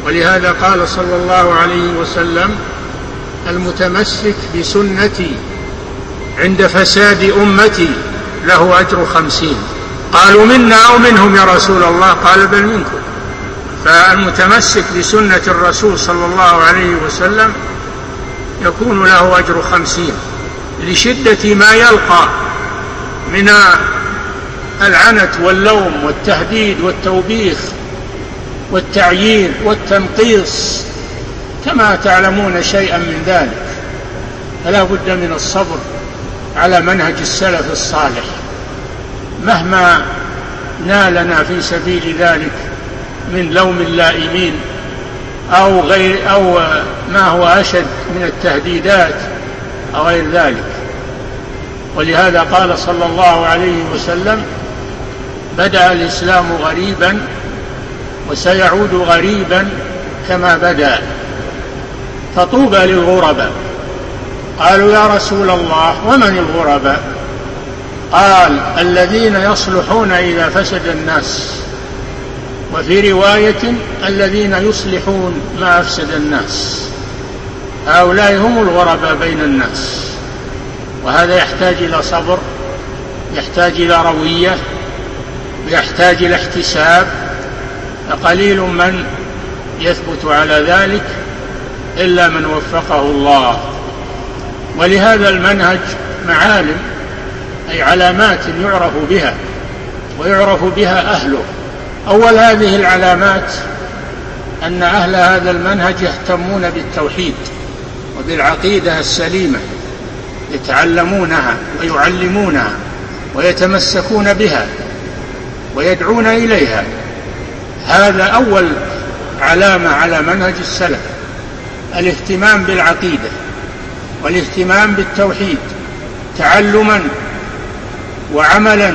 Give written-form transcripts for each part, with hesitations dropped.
ولهذا قال صلى الله عليه وسلم: المتمسك بسنتي عند فساد أمتي له أجر 50. قالوا: منا أو منهم يا رسول الله؟ قال: بل منكم. فالمتمسك بسنة الرسول صلى الله عليه وسلم يكون له أجر 50 لشدة ما يلقى من العنت واللوم والتهديد والتوبيخ والتعيين والتنقيص، كما تعلمون شيئا من ذلك. فلا بد من الصبر على منهج السلف الصالح مهما نالنا في سبيل ذلك من لوم اللائمين أو ما هو أشد من التهديدات أو غير ذلك. ولهذا قال صلى الله عليه وسلم: بدأ الإسلام غريبا وسيعود غريبا كما بدأ، فطوبى للغرباء. قالوا: يا رسول الله ومن الغرباء؟ قال: الذين يصلحون إذا فسد الناس، وفي رواية: الذين يصلحون ما أفسد الناس. هؤلاء هم الغرباء بين الناس. وهذا يحتاج إلى صبر، يحتاج إلى روية، يحتاج إلى احتساب، فقليل من يثبت على ذلك إلا من وفقه الله. ولهذا المنهج معالم، أي علامات يعرف بها ويعرف بها أهله. أول هذه العلامات أن أهل هذا المنهج يهتمون بالتوحيد وبالعقيدة السليمة، يتعلمونها ويعلمونها ويتمسكون بها ويدعون إليها. هذا أول علامة على منهج السلف، الاهتمام بالعقيدة والاهتمام بالتوحيد تعلما وعملا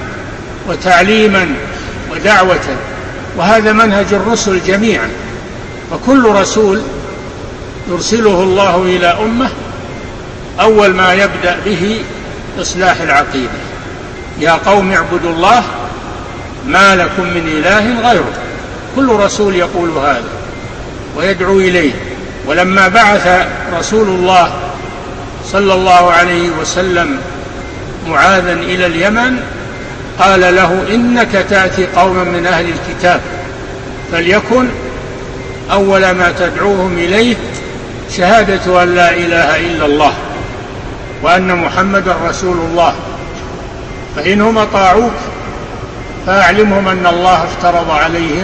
وتعليما ودعوة. وهذا منهج الرسل جميعا، وكل رسول يرسله الله إلى أمة أول ما يبدأ به إصلاح العقيدة: يا قوم اعبدوا الله ما لكم من إله غيره. كل رسول يقول هذا ويدعو إليه. ولما بعث رسول الله صلى الله عليه وسلم معاذا إلى اليمن قال له: إنك تأتي قوما من أهل الكتاب، فليكن أول ما تدعوهم إليه شهادة أن لا إله إلا الله وأن محمدا رسول الله، فإنهم أطاعوك فأعلمهم أن الله افترض عليهم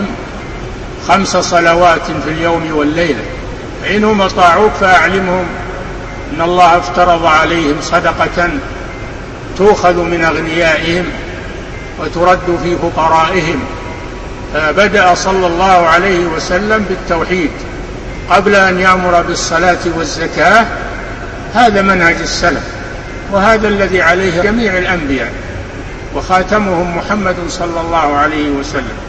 5 صلوات في اليوم والليلة، فإنهم أطاعوك فأعلمهم أن الله افترض عليهم صدقة تؤخذ من أغنيائهم وترد في فقرائهم. فبدأ صلى الله عليه وسلم بالتوحيد قبل أن يأمر بالصلاة والزكاة. هذا منهج السلف، وهذا الذي عليه جميع الأنبياء، وخاتمهم محمد صلى الله عليه وسلم.